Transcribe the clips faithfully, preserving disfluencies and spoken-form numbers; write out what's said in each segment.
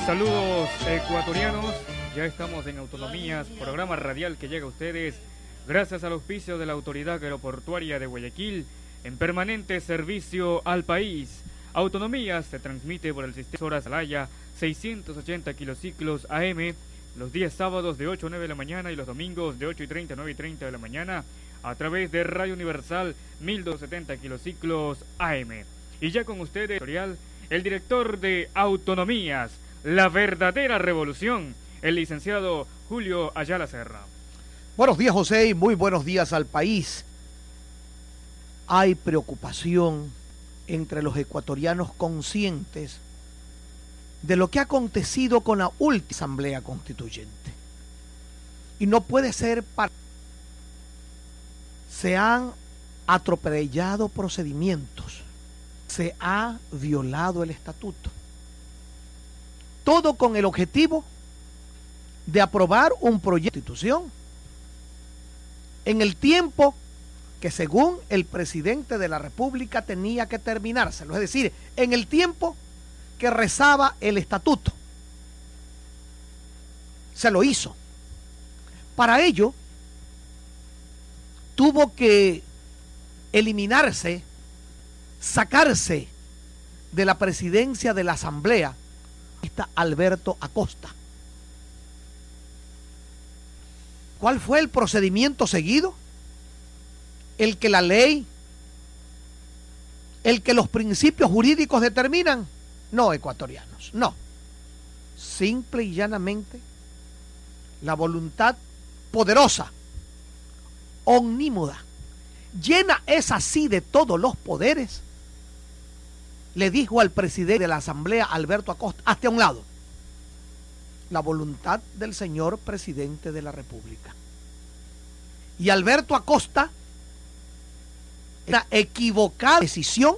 Saludos ecuatorianos, ya estamos en Autonomías, programa radial que llega a ustedes gracias al auspicio de la Autoridad Aeroportuaria de Guayaquil en permanente servicio al país. Autonomías se transmite por el sistema Horas Alaya seiscientos ochenta kilociclos A M los días sábados de ocho a nueve de la mañana y los domingos de ocho y treinta a nueve y treinta de la mañana a través de Radio Universal mil doscientos setenta kilociclos A M. Y ya con ustedes, el director de Autonomías, la verdadera revolución, el licenciado Julio Ayala Serra. Buenos días, José, y muy buenos días al país. Hay preocupación entre los ecuatorianos conscientes de lo que ha acontecido con la última Asamblea Constituyente. Y no puede ser para... Se han atropellado procedimientos, se ha violado el estatuto. Todo con el objetivo de aprobar un proyecto de constitución en el tiempo que según el presidente de la República tenía que terminárselo, es decir, en el tiempo que rezaba el estatuto. Se lo hizo. Para ello, tuvo que eliminarse, sacarse de la presidencia de la Asamblea está Alberto Acosta. ¿Cuál fue el procedimiento seguido? El que la ley, el que los principios jurídicos determinan. No, ecuatorianos, no. Simple y llanamente la voluntad poderosa, omnímoda, llena es así de todos los poderes, le dijo al presidente de la Asamblea, Alberto Acosta, hasta a un lado, la voluntad del señor presidente de la República. Y Alberto Acosta, una equivocada decisión,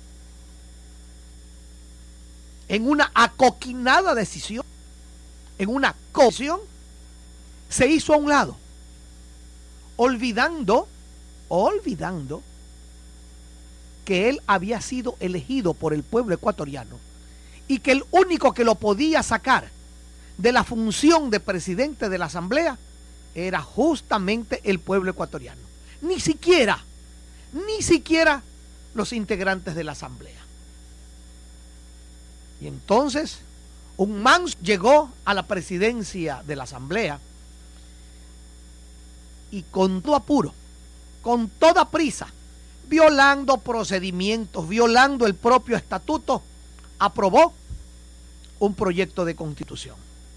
en una acoquinada decisión, en una coacción, se hizo a un lado, olvidando, olvidando que él había sido elegido por el pueblo ecuatoriano y que el único que lo podía sacar de la función de presidente de la Asamblea era justamente el pueblo ecuatoriano. Ni siquiera, ni siquiera los integrantes de la Asamblea. Y entonces, un man llegó a la presidencia de la Asamblea y con todo apuro, con toda prisa, violando procedimientos, violando el propio estatuto, aprobó un proyecto de constitución.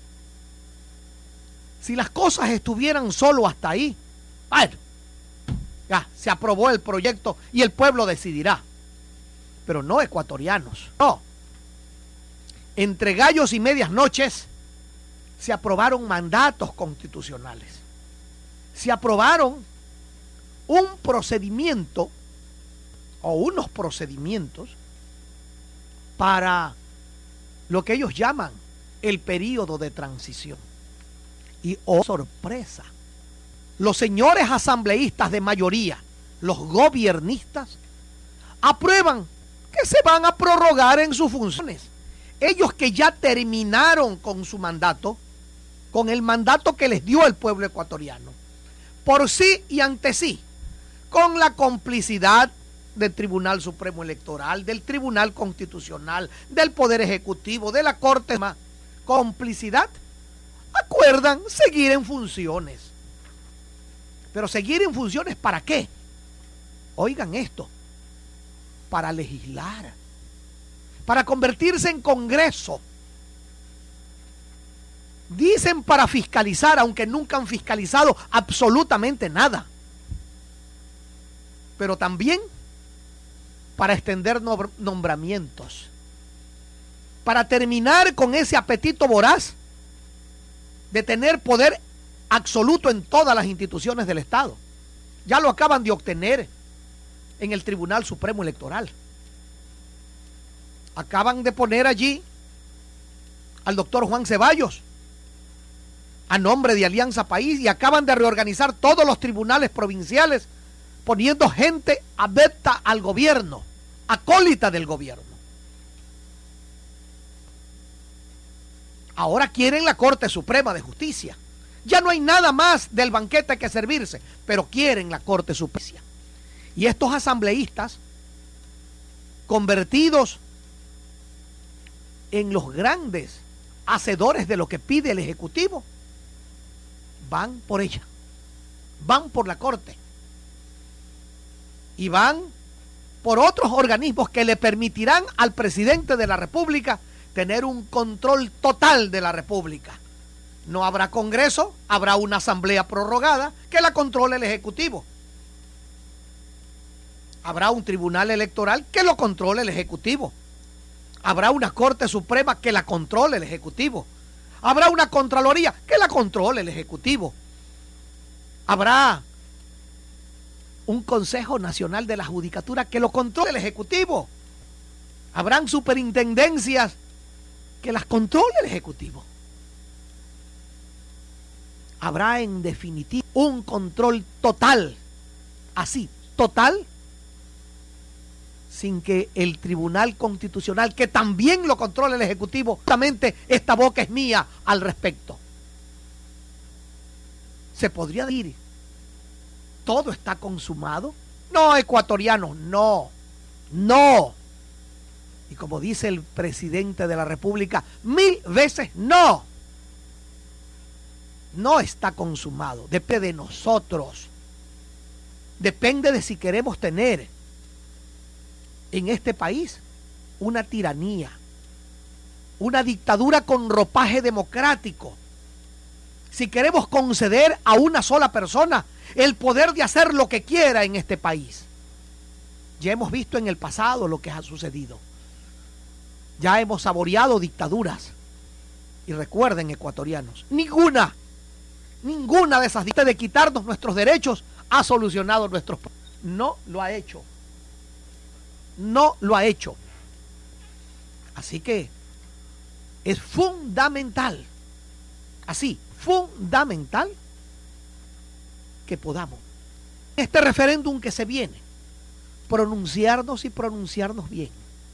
Si las cosas estuvieran solo hasta ahí, bueno, ya se aprobó el proyecto y el pueblo decidirá. Pero no, ecuatorianos, no. Entre gallos y medias noches se aprobaron mandatos constitucionales. Se aprobaron un procedimiento o unos procedimientos para lo que ellos llaman el periodo de transición. Y oh sorpresa, los señores asambleístas de mayoría, los gobiernistas, aprueban que se van a prorrogar en sus funciones. Ellos que ya terminaron con su mandato, con el mandato que les dio el pueblo ecuatoriano, por sí y ante sí, con la complicidad del Tribunal Supremo Electoral, del Tribunal Constitucional, del Poder Ejecutivo, de la Corte, complicidad, acuerdan seguir en funciones. Pero seguir en funciones ¿para qué? Oigan esto, para legislar, para convertirse en Congreso. Dicen para fiscalizar, aunque nunca han fiscalizado absolutamente nada. Pero también para extender nombramientos, para terminar con ese apetito voraz de tener poder absoluto en todas las instituciones del Estado. Ya lo acaban de obtener en el Tribunal Supremo Electoral. Acaban de poner allí al doctor Juan Ceballos a nombre de Alianza País y acaban de reorganizar todos los tribunales provinciales poniendo gente adepta al gobierno, acólita del gobierno. Ahora quieren la Corte Suprema de Justicia. Ya no hay nada más del banquete que servirse, pero quieren la Corte Suprema. Y estos asambleístas, convertidos en los grandes hacedores de lo que pide el Ejecutivo, van por ella, van por la Corte y van por otros organismos que le permitirán al presidente de la República tener un control total de la República. No habrá Congreso, habrá una asamblea prorrogada que la controle el Ejecutivo. Habrá un tribunal electoral que lo controle el Ejecutivo. Habrá una Corte Suprema que la controle el Ejecutivo. Habrá una Contraloría que la controle el Ejecutivo. Habrá un Consejo Nacional de la Judicatura que lo controle el Ejecutivo. Habrán superintendencias que las controle el Ejecutivo. Habrá en definitiva un control total, así, total, sin que el Tribunal Constitucional, que también lo controla el Ejecutivo, justamente esta boca es mía al respecto. Se podría decir, todo está consumado. No, ecuatorianos, no, no. Y como dice el presidente de la República, mil veces no. No está consumado, depende de nosotros. Depende de si queremos tener en este país una tiranía, una dictadura con ropaje democrático. Si queremos conceder a una sola persona el poder de hacer lo que quiera en este país. Ya hemos visto en el pasado lo que ha sucedido. Ya hemos saboreado dictaduras. Y recuerden, ecuatorianos, ninguna, ninguna de esas dictaduras de quitarnos nuestros derechos ha solucionado nuestros problemas. No lo ha hecho. No lo ha hecho. Así que es fundamental, así, fundamental, que podamos, este referéndum que se viene, pronunciarnos y pronunciarnos bien.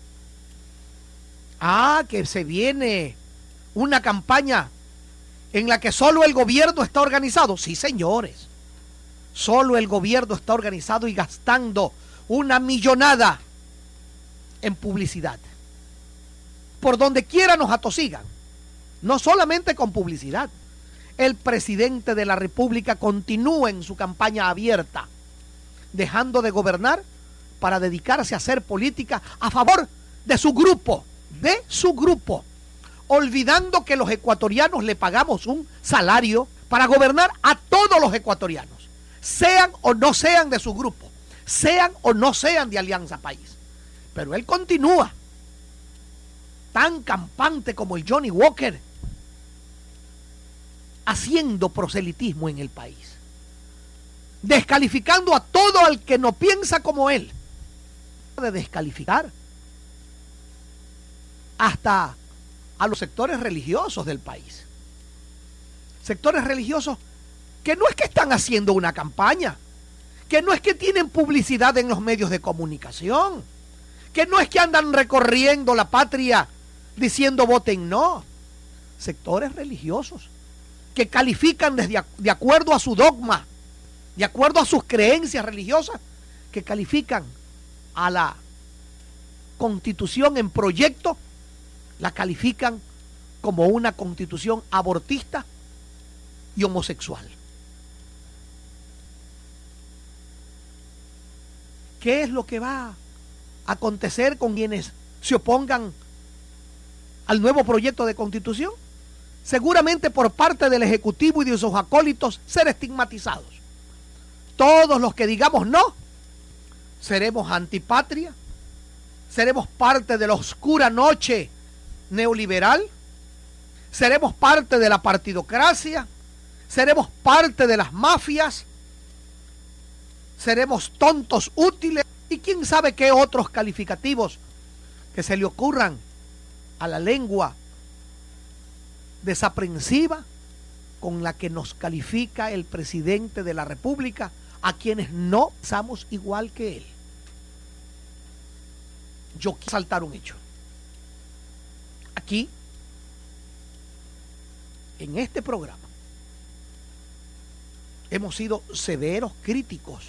Ah, que se viene una campaña en la que solo el gobierno está organizado. Sí, señores, solo el gobierno está organizado y gastando una millonada en publicidad. Por donde quiera nos atosigan. No solamente con publicidad. El presidente de la República continúa en su campaña abierta, dejando de gobernar para dedicarse a hacer política a favor de su grupo, de su grupo, olvidando que los ecuatorianos le pagamos un salario para gobernar a todos los ecuatorianos, sean o no sean de su grupo, sean o no sean de Alianza País. Pero él continúa tan campante como el Johnny Walker, haciendo proselitismo en el país, descalificando a todo el que no piensa como él, de descalificar hasta a los sectores religiosos del país, sectores religiosos que no es que están haciendo una campaña, que no es que tienen publicidad en los medios de comunicación, que no es que andan recorriendo la patria diciendo voten no, sectores religiosos que califican desde de acuerdo a su dogma, de acuerdo a sus creencias religiosas, que califican a la constitución en proyecto, la califican como una constitución abortista y homosexual. ¿Qué es lo que va a acontecer con quienes se opongan al nuevo proyecto de constitución? Seguramente por parte del Ejecutivo y de sus acólitos ser estigmatizados. Todos los que digamos no, seremos antipatria, seremos parte de la oscura noche neoliberal, seremos parte de la partidocracia, seremos parte de las mafias, seremos tontos útiles y quién sabe qué otros calificativos que se le ocurran a la lengua desaprensiva con la que nos califica el presidente de la República, a quienes no pensamos igual que él. Yo quiero saltar un hecho. Aquí en este programa hemos sido severos críticos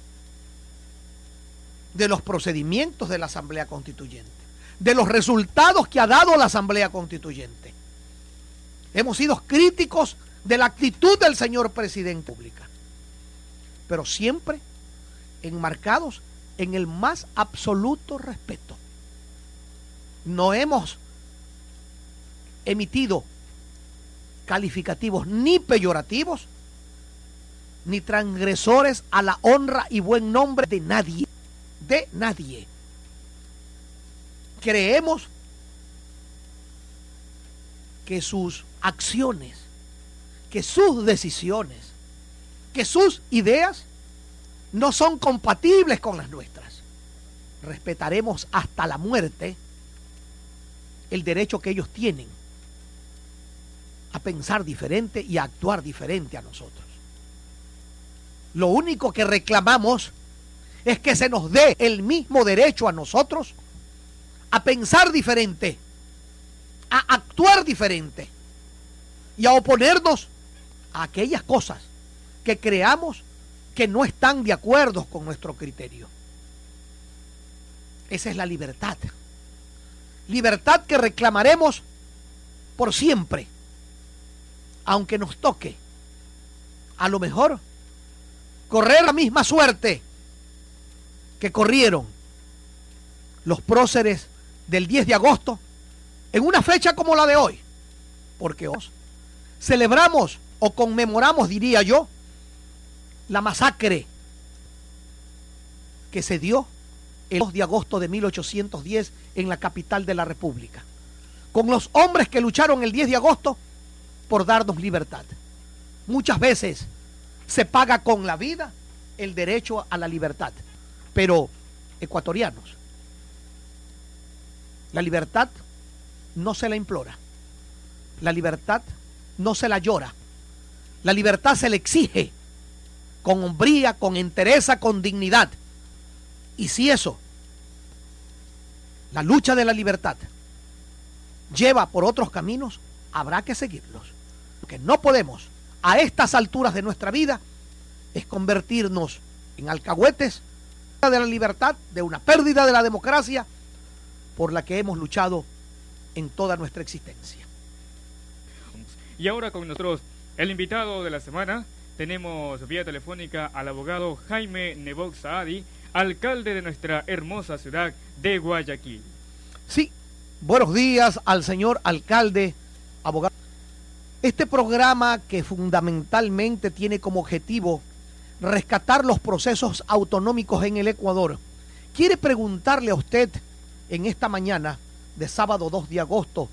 de los procedimientos de la Asamblea Constituyente, de los resultados que ha dado la Asamblea Constituyente. Hemos sido críticos de la actitud del señor presidente pública, pero siempre enmarcados en el más absoluto respeto. No hemos emitido calificativos ni peyorativos ni transgresores a la honra y buen nombre de nadie, de nadie. Creemos que sus acciones, que sus decisiones, que sus ideas no son compatibles con las nuestras. Respetaremos hasta la muerte el derecho que ellos tienen a pensar diferente y a actuar diferente a nosotros. Lo único que reclamamos es que se nos dé el mismo derecho a nosotros a pensar diferente, a actuar diferente y a oponernos a aquellas cosas que creamos que no están de acuerdo con nuestro criterio. Esa es la libertad. Libertad que reclamaremos por siempre, aunque nos toque, a lo mejor, correr la misma suerte que corrieron los próceres del diez de agosto en una fecha como la de hoy, porque hoy celebramos o conmemoramos, diría yo, la masacre que se dio el dos de agosto de mil ochocientos diez en la capital de la República, con los hombres que lucharon el diez de agosto por darnos libertad. Muchas veces se paga con la vida el derecho a la libertad, pero ecuatorianos, la libertad no se la implora, la libertad no se la llora, la libertad se le exige con hombría, con entereza, con dignidad. Y si eso, la lucha de la libertad, lleva por otros caminos, habrá que seguirlos. Lo que no podemos a estas alturas de nuestra vida es convertirnos en alcahuetes de la libertad, de una pérdida de la democracia por la que hemos luchado en toda nuestra existencia. Y ahora con nosotros el invitado de la semana, tenemos vía telefónica al abogado Jaime Nebot Saadi, alcalde de nuestra hermosa ciudad de Guayaquil. Sí, buenos días al señor alcalde, abogado. Este programa, que fundamentalmente tiene como objetivo rescatar los procesos autonómicos en el Ecuador, quiere preguntarle a usted en esta mañana de sábado dos de agosto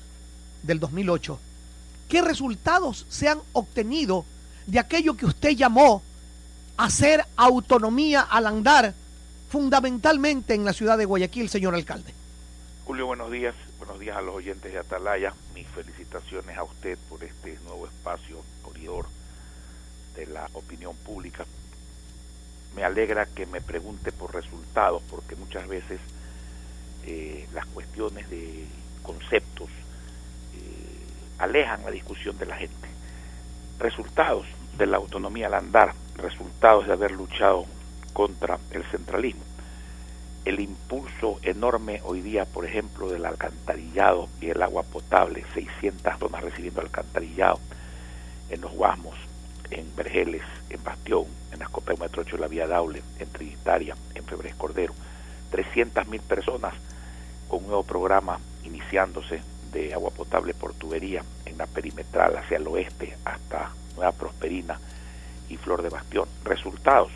del dos mil ocho, ¿qué resultados se han obtenido de aquello que usted llamó hacer autonomía al andar, fundamentalmente en la ciudad de Guayaquil, señor alcalde? Julio, buenos días. Buenos días a los oyentes de Atalaya. Mis felicitaciones a usted por este nuevo espacio corredor de la opinión pública. Me alegra que me pregunte por resultados, porque muchas veces eh, las cuestiones de conceptos eh, alejan la discusión de la gente. Resultados de la autonomía al andar, resultados de haber luchado contra el centralismo. El impulso enorme hoy día, por ejemplo, del alcantarillado y el agua potable, seiscientas personas recibiendo alcantarillado en los Guasmos, en Vergeles, en Bastión, en las Copas Metro ocho, la Vía Daule, en Trinitaria, en Febres Cordero, trescientas mil personas con un nuevo programa iniciándose de agua potable por tubería en la perimetral hacia el oeste hasta Nueva Prosperina y Flor de Bastión. Resultados: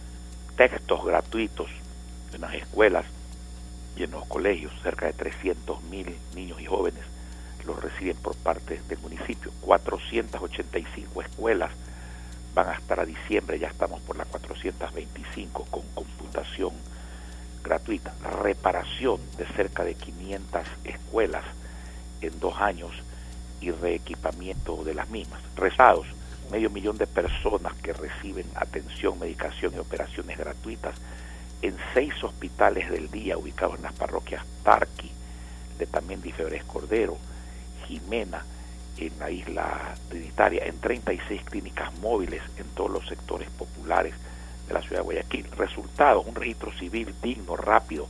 textos gratuitos en las escuelas y en los colegios. Cerca de trescientos mil niños y jóvenes los reciben por parte del municipio. cuatrocientas ochenta y cinco escuelas van a estar a diciembre, ya estamos por las cuatrocientas veinticinco con computación gratuita. Reparación de cerca de quinientas escuelas en dos años y reequipamiento de las mismas. Resultados: medio millón de personas que reciben atención, medicación y operaciones gratuitas en seis hospitales del día ubicados en las parroquias Tarqui, de también de Febres Cordero, Jimena, en la isla trinitaria, en treinta y seis clínicas móviles en todos los sectores populares de la ciudad de Guayaquil. Resultado, un registro civil digno, rápido,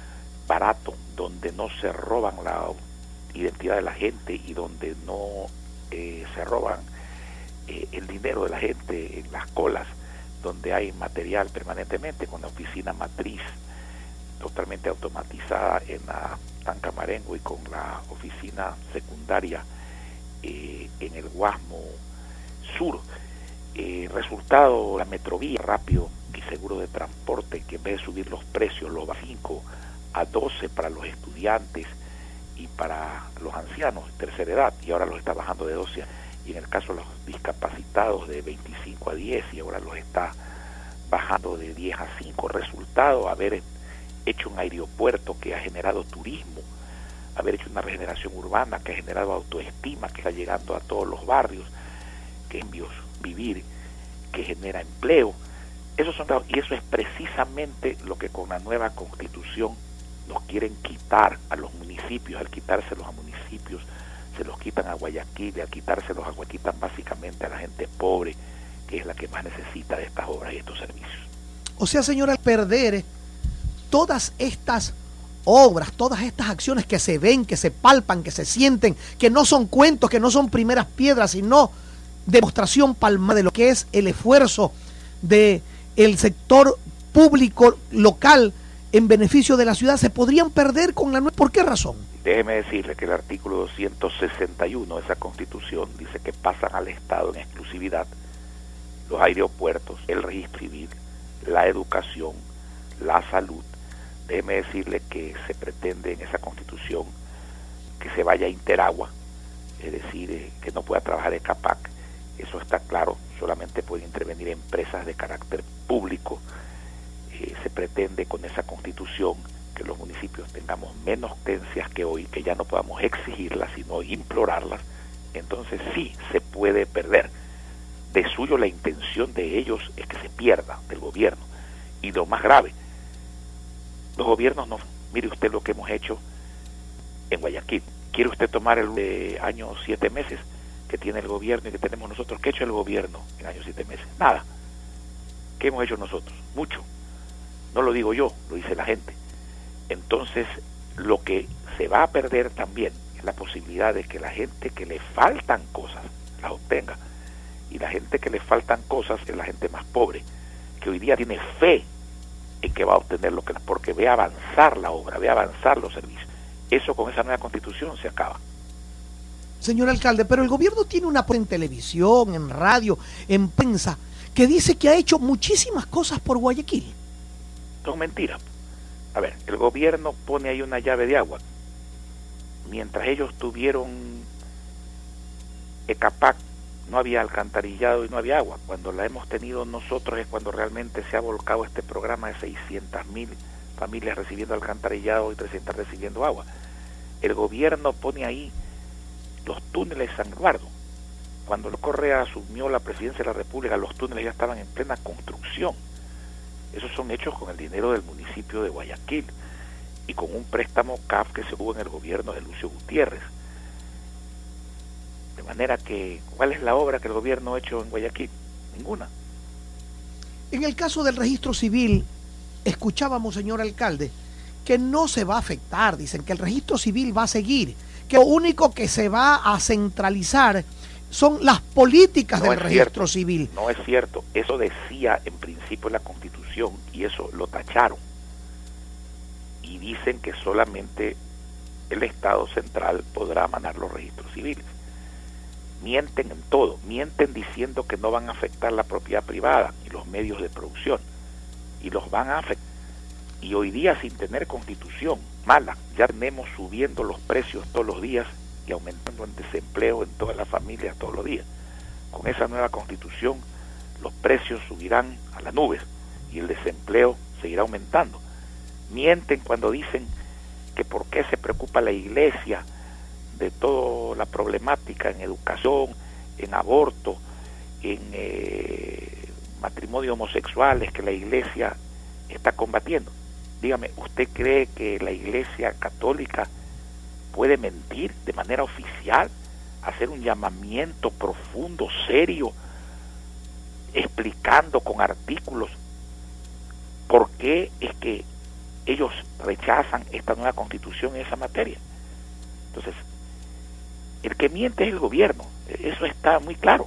barato, donde no se roban la identidad de la gente y donde no eh, se roban eh, el dinero de la gente en las colas, donde hay material permanentemente, con la oficina matriz totalmente automatizada en la Tancamarengo y con la oficina secundaria eh, en el Guasmo Sur. Eh, resultado, la Metrovía, rápido y seguro de transporte, que en vez de subir los precios, lo va a cinco a doce para los estudiantes y para los ancianos de tercera edad, y ahora los está bajando de doce, y en el caso de los discapacitados de veinticinco a diez, y ahora los está bajando de diez a cinco. Resultado, haber hecho un aeropuerto que ha generado turismo, haber hecho una regeneración urbana que ha generado autoestima, que está llegando a todos los barrios, que envió vivir, que genera empleo. Esos son, y eso es precisamente lo que con la nueva Constitución nos quieren quitar a los municipios. Al quitárselos a municipios, se los quitan a Guayaquil, y al quitárselos a Guayaquil quitan básicamente a la gente pobre, que es la que más necesita de estas obras y estos servicios. O sea, señora, al perder todas estas obras, todas estas acciones que se ven, que se palpan, que se sienten, que no son cuentos, que no son primeras piedras, sino demostración palmada de lo que es el esfuerzo de el sector público local en beneficio de la ciudad, se podrían perder con la nueva. ¿Por qué razón? Déjeme decirle que el artículo doscientos sesenta y uno de esa Constitución dice que pasan al Estado en exclusividad los aeropuertos, el registro civil, la educación, la salud. Déjeme decirle que se pretende en esa Constitución que se vaya a Interagua, es decir, eh, que no pueda trabajar el CAPAC. Eso está claro, solamente pueden intervenir empresas de carácter público. Eh, se pretende con esa Constitución que los municipios tengamos menos tenencias que hoy, que ya no podamos exigirlas, sino implorarlas. Entonces sí se puede perder. De suyo la intención de ellos es que se pierda, del gobierno. Y lo más grave, los gobiernos no. Mire usted lo que hemos hecho en Guayaquil. ¿Quiere usted tomar el eh, año siete meses que tiene el gobierno y que tenemos nosotros? ¿Qué ha hecho el gobierno en años siete meses? Nada. ¿Qué hemos hecho nosotros? Mucho. No lo digo yo, lo dice la gente. Entonces, lo que se va a perder también es la posibilidad de que la gente que le faltan cosas las obtenga. Y la gente que le faltan cosas es la gente más pobre, que hoy día tiene fe en que va a obtener lo que, porque ve avanzar la obra, ve avanzar los servicios. Eso con esa nueva Constitución se acaba. Señor alcalde, pero el gobierno tiene una en televisión, en radio, en prensa, que dice que ha hecho muchísimas cosas por Guayaquil. Son mentiras. A ver, el gobierno pone ahí una llave de agua. Mientras ellos tuvieron ECAPAC, no había alcantarillado y no había agua. Cuando la hemos tenido nosotros es cuando realmente se ha volcado este programa de seiscientas mil familias recibiendo alcantarillado y trescientas recibiendo agua. El gobierno pone ahí los túneles San Eduardo. Cuando Correa asumió la presidencia de la República, los túneles ya estaban en plena construcción. Esos son hechos con el dinero del municipio de Guayaquil y con un préstamo C A F que se hubo en el gobierno de Lucio Gutiérrez. De manera que, ¿cuál es la obra que el gobierno ha hecho en Guayaquil? Ninguna. En el caso del registro civil, escuchábamos, señor alcalde, que no se va a afectar. Dicen que el registro civil va a seguir, que lo único que se va a centralizar son las políticas no del registro cierto, civil. No es cierto. Eso decía en principio la Constitución y eso lo tacharon. Y dicen que solamente el Estado central podrá manejar los registros civiles. Mienten en todo, mienten diciendo que no van a afectar la propiedad privada y los medios de producción, y los van a afectar. Y hoy día, sin tener Constitución mala, ya tenemos subiendo los precios todos los días y aumentando el desempleo en todas las familias todos los días. Con esa nueva Constitución los precios subirán a las nubes y el desempleo seguirá aumentando. Mienten cuando dicen que por qué se preocupa la Iglesia de toda la problemática en educación, en aborto, en eh, matrimonio homosexuales que la Iglesia está combatiendo. Dígame, ¿usted cree que la Iglesia católica puede mentir de manera oficial hacer un llamamiento profundo, serio, explicando con artículos por qué es que ellos rechazan esta nueva constitución en esa materia. Entonces, el que miente es el gobierno, eso está muy claro.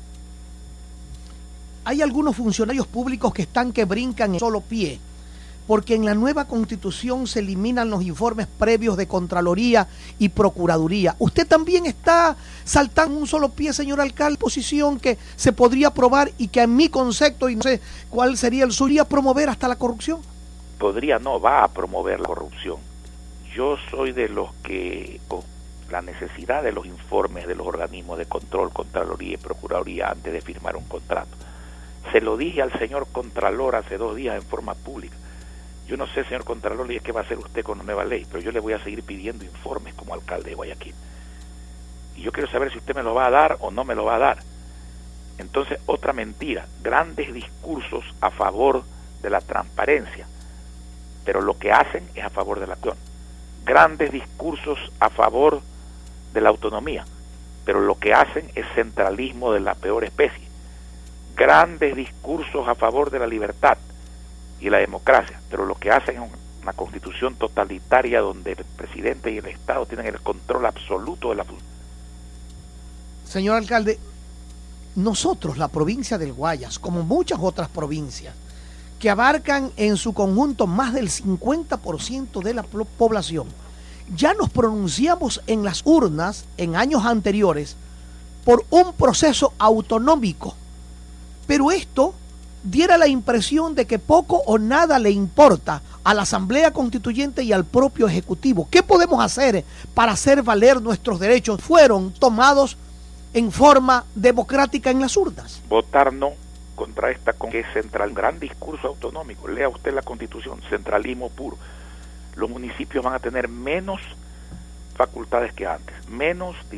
Hay algunos funcionarios públicos que están que brincan en solo pie, porque en la nueva constitución se eliminan los informes previos de Contraloría y Procuraduría. ¿Usted también está saltando un solo pie, señor alcalde, posición que se podría aprobar y que en mi concepto, y no sé cuál sería el suyo, promover hasta la corrupción? Podría, no, va a promover la corrupción. Yo soy de los que, con la necesidad de los informes de los organismos de control, Contraloría y Procuraduría antes de firmar un contrato. Se lo dije al señor Contralor hace dos días en forma pública. Yo no sé, señor Contralor, qué va a hacer usted con la nueva ley, pero yo le voy a seguir pidiendo informes como alcalde de Guayaquil. Y yo quiero saber si usted me lo va a dar o no me lo va a dar. Entonces, otra mentira, grandes discursos a favor de la transparencia, pero lo que hacen es a favor de la acción. Grandes discursos a favor de la autonomía, pero lo que hacen es centralismo de la peor especie. Grandes discursos a favor de la libertad y la democracia, pero lo que hacen es una constitución totalitaria donde el presidente y el Estado tienen el control absoluto de la función. Señor alcalde, nosotros, la provincia del Guayas, como muchas otras provincias, que abarcan en su conjunto más del cincuenta por ciento de la población, ya nos pronunciamos en las urnas en años anteriores por un proceso autonómico, pero esto diera la impresión de que poco o nada le importa a la Asamblea Constituyente y al propio Ejecutivo. ¿Qué podemos hacer para hacer valer nuestros derechos? Fueron tomados en forma democrática en las urnas. Votar no contra esta con que es central, un gran discurso autonómico. Lea usted la Constitución, centralismo puro. Los municipios van a tener menos facultades que antes, menos